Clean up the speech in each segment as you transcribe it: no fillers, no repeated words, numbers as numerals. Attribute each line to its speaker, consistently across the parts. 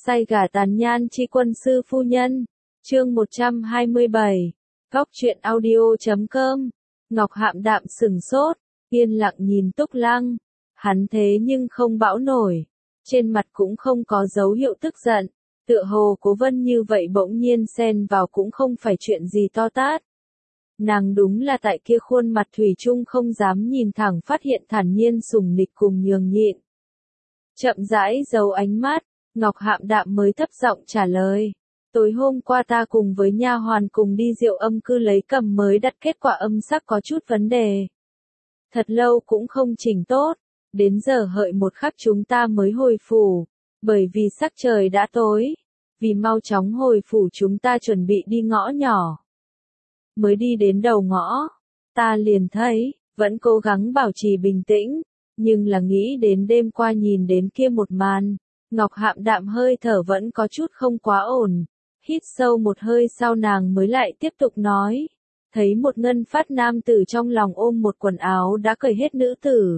Speaker 1: Say gả tàn nhan chi quân sư phu nhân. Chương 127. Góc truyện audio.com. Ngọc Hạm đạm sừng sốt, yên lặng nhìn Túc Lăng. Hắn thế nhưng không bão nổi, trên mặt cũng không có dấu hiệu tức giận, tựa hồ Cố Vân như vậy bỗng nhiên xen vào cũng không phải chuyện gì to tát. Nàng đúng là tại kia khuôn mặt thủy chung không dám nhìn thẳng phát hiện thản nhiên sùng nịch cùng nhường nhịn. Chậm rãi giấu ánh mắt, Ngọc Hạm đạm mới thấp giọng trả lời. Tối hôm qua ta cùng với nha hoàn cùng đi Diệu Âm Cư lấy cầm mới đặt kết quả âm sắc có chút vấn đề. Thật lâu cũng không chỉnh tốt, đến giờ hợi một khắc chúng ta mới hồi phủ, bởi vì sắc trời đã tối, vì mau chóng hồi phủ chúng ta chuẩn bị đi ngõ nhỏ. Mới đi đến đầu ngõ, ta liền thấy, vẫn cố gắng bảo trì bình tĩnh, nhưng là nghĩ đến đêm qua nhìn đến kia một màn, Ngọc Hạm đạm hơi thở vẫn có chút không quá ổn. Hít sâu một hơi sau nàng mới lại tiếp tục nói, thấy một ngân phát nam tử trong lòng ôm một quần áo đã cởi hết nữ tử.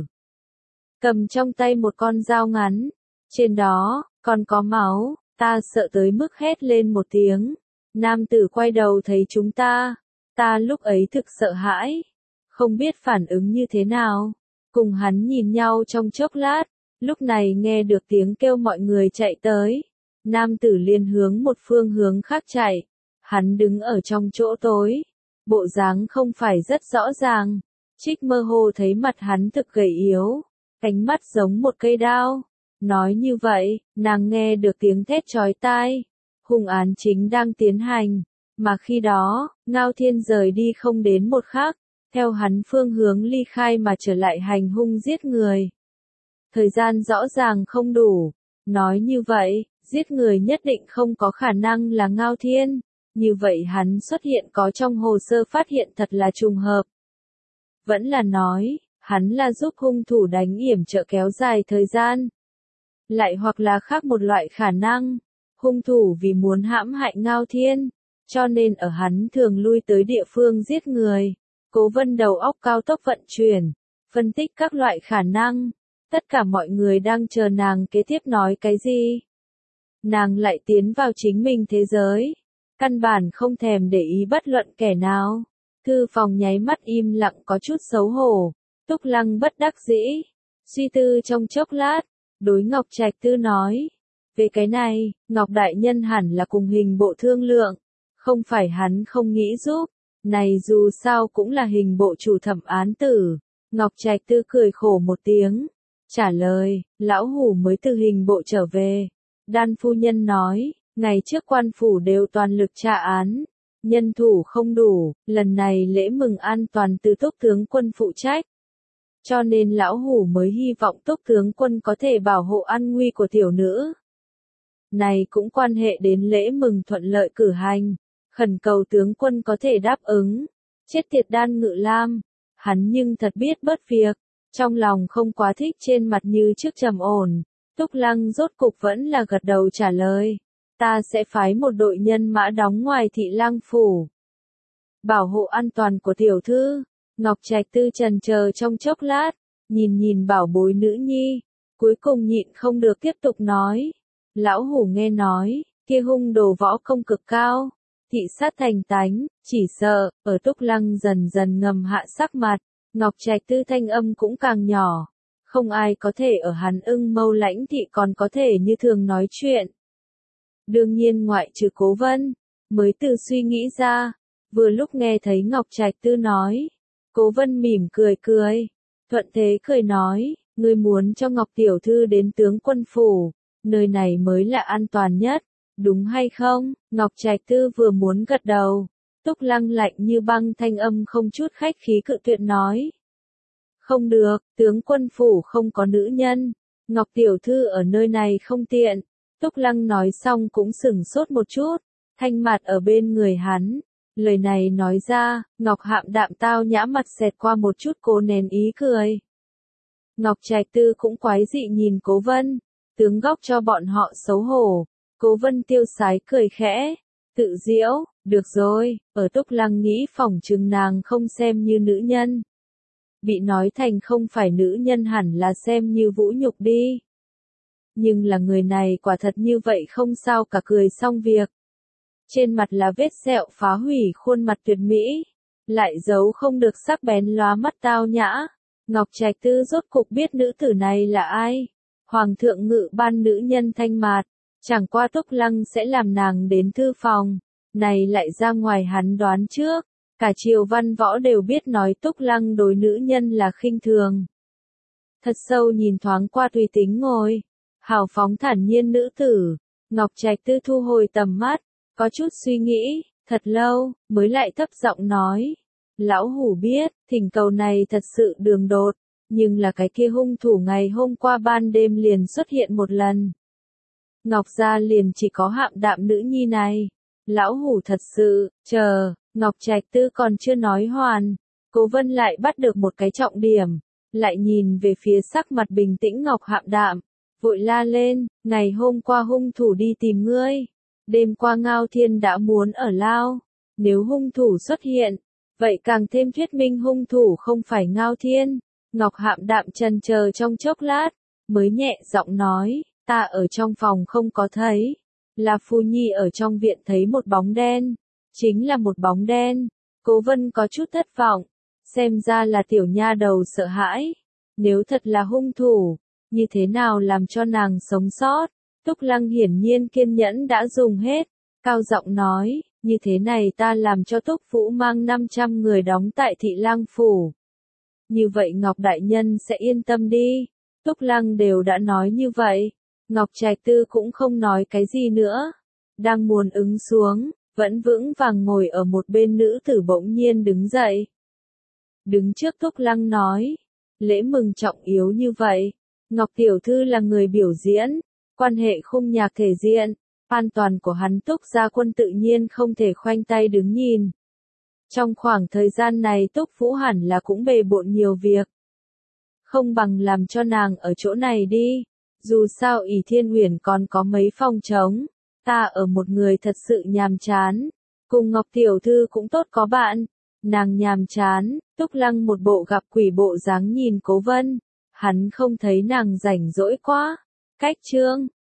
Speaker 1: Cầm trong tay một con dao ngắn, trên đó, còn có máu, ta sợ tới mức hét lên một tiếng. Nam tử quay đầu thấy chúng ta lúc ấy thực sợ hãi, không biết phản ứng như thế nào. Cùng hắn nhìn nhau trong chốc lát, lúc này nghe được tiếng kêu mọi người chạy tới. Nam tử liền hướng một phương hướng khác chạy, hắn đứng ở trong chỗ tối, bộ dáng không phải rất rõ ràng, Trích mơ hồ thấy mặt hắn thực gầy yếu, cánh mắt giống một cây đao. Nói như vậy, nàng nghe được tiếng thét chói tai, hung án chính đang tiến hành, mà khi đó, Ngao Thiên rời đi không đến một khắc, theo hắn phương hướng ly khai mà trở lại hành hung giết người. Thời gian rõ ràng không đủ, nói như vậy, giết người nhất định không có khả năng là Ngao Thiên, như vậy hắn xuất hiện có trong hồ sơ phát hiện thật là trùng hợp. Vẫn là nói, hắn là giúp hung thủ đánh yểm trợ kéo dài thời gian. Lại hoặc là khác một loại khả năng, hung thủ vì muốn hãm hại Ngao Thiên, cho nên ở hắn thường lui tới địa phương giết người. Cố Vân đầu óc cao tốc vận chuyển, phân tích các loại khả năng, tất cả mọi người đang chờ nàng kế tiếp nói cái gì. Nàng lại tiến vào chính mình thế giới, căn bản không thèm để ý bất luận kẻ nào. Thư phòng nháy mắt im lặng có chút xấu hổ, Túc Lăng bất đắc dĩ, suy tư trong chốc lát, đối Ngọc Trạch Tư nói. Về cái này, Ngọc Đại Nhân hẳn là cùng hình bộ thương lượng, không phải hắn không nghĩ giúp, này dù sao cũng là hình bộ chủ thẩm án tử. Ngọc Trạch Tư cười khổ một tiếng, trả lời, lão hủ mới từ hình bộ trở về. Đan phu nhân nói, ngày trước quan phủ đều toàn lực tra án, nhân thủ không đủ, lần này lễ mừng an toàn từ Túc tướng quân phụ trách. Cho nên lão hủ mới hy vọng Túc tướng quân có thể bảo hộ an nguy của tiểu nữ. Này cũng quan hệ đến lễ mừng thuận lợi cử hành, khẩn cầu tướng quân có thể đáp ứng. Chết tiệt Đan Ngự Lam, hắn nhưng thật biết bớt việc, trong lòng không quá thích trên mặt như trước trầm ổn. Túc Lăng rốt cục vẫn là gật đầu trả lời, ta sẽ phái một đội nhân mã đóng ngoài thị lang phủ, bảo hộ an toàn của tiểu thư. Ngọc Trạch Tư trần chờ trong chốc lát, nhìn bảo bối nữ nhi, cuối cùng nhịn không được tiếp tục nói, lão hủ nghe nói, kia hung đồ võ công cực cao, thị sát thành tánh, chỉ sợ, ở Túc Lăng dần dần ngầm hạ sắc mặt, Ngọc Trạch Tư thanh âm cũng càng nhỏ. Không ai có thể ở hắn Ưng Mâu Lãnh thị còn có thể như thường nói chuyện. Đương nhiên ngoại trừ Cố Vân, mới từ suy nghĩ ra, vừa lúc nghe thấy Ngọc Trạch Tư nói. Cố Vân mỉm cười, thuận thế cười nói, ngươi muốn cho Ngọc Tiểu Thư đến tướng quân phủ, nơi này mới là an toàn nhất, đúng hay không? Ngọc Trạch Tư vừa muốn gật đầu, Túc Lăng lạnh như băng thanh âm không chút khách khí cự tuyệt nói. Không được, tướng quân phủ không có nữ nhân, Ngọc Tiểu Thư ở nơi này không tiện. Túc Lăng nói xong cũng sửng sốt một chút, thanh mặt ở bên người hắn. Lời này nói ra, Ngọc Hạm đạm tao nhã mặt xẹt qua một chút cố nén ý cười. Ngọc Trạch Tư cũng quái dị nhìn Cố Vân, tướng góc cho bọn họ xấu hổ. Cố Vân tiêu sái cười khẽ, tự giễu, được rồi, ở Túc Lăng nghĩ phỏng chừng nàng không xem như nữ nhân. Bị nói thành không phải nữ nhân hẳn là xem như vũ nhục đi. nhưng là người này quả thật như vậy không sao cả cười xong việc. Trên mặt là vết sẹo phá hủy khuôn mặt tuyệt mỹ, lại giấu không được sắc bén lóa mắt tao nhã. Ngọc Trạch Tư rốt cục biết nữ tử này là ai. Hoàng thượng ngự ban nữ nhân thanh mạt, chẳng qua Túc Lăng sẽ làm nàng đến thư phòng, này lại ra ngoài hắn đoán trước. Cả triều văn võ đều biết nói Túc Lăng đối nữ nhân là khinh thường. Thật sâu nhìn thoáng qua tùy tính ngồi, hào phóng thản nhiên nữ tử, Ngọc Trạch Tư thu hồi tầm mắt, có chút suy nghĩ, thật lâu, mới lại thấp giọng nói. Lão hủ biết, thỉnh cầu này thật sự đường đột, nhưng là cái kia hung thủ ngày hôm qua ban đêm liền xuất hiện một lần. Ngọc gia liền chỉ có Hạm Đạm nữ nhi này. Lão hủ thật sự, chờ, Ngọc Trạch Tư còn chưa nói hoàn. Cố Vân lại bắt được một cái trọng điểm, lại nhìn về phía sắc mặt bình tĩnh Ngọc Hạm Đạm, vội la lên, ngày hôm qua hung thủ đi tìm ngươi. Đêm qua Ngao Thiên đã muốn ở lao, nếu hung thủ xuất hiện, vậy càng thêm thuyết minh hung thủ không phải Ngao Thiên. Ngọc Hạm Đạm chần chờ trong chốc lát, mới nhẹ giọng nói, ta ở trong phòng không có thấy, là Phu Nhi ở trong viện thấy một bóng đen, chính là một bóng đen. Cố Vân có chút thất vọng, xem ra là tiểu nha đầu sợ hãi, nếu thật là hung thủ, như thế nào làm cho nàng sống sót. Túc Lăng hiển nhiên kiên nhẫn đã dùng hết, cao giọng nói, như thế này ta làm cho Túc Vũ mang 500 người đóng tại Thị Lang Phủ. Như vậy Ngọc Đại Nhân sẽ yên tâm đi. Túc Lăng đều đã nói như vậy, Ngọc Trạch Tư cũng không nói cái gì nữa. Đang muốn ứng xuống, vẫn vững vàng ngồi ở một bên nữ tử bỗng nhiên đứng dậy. Đứng trước Túc Lăng nói, lễ mừng trọng yếu như vậy, Ngọc Tiểu Thư là người biểu diễn, quan hệ khung nhạc thể diện, an toàn của hắn Túc gia quân tự nhiên không thể khoanh tay đứng nhìn. Trong khoảng thời gian này Túc Vũ hẳn là cũng bề bộn nhiều việc. Không bằng làm cho nàng ở chỗ này đi, dù sao ỷ Thiên Uyển còn có mấy phòng trống, ta ở một người thật sự nhàm chán, cùng Ngọc Tiểu Thư cũng tốt có bạn. Nàng nhàm chán, Túc Lăng một bộ gặp quỷ bộ dáng nhìn Cố Vân, hắn không thấy nàng rảnh rỗi quá. Cách chương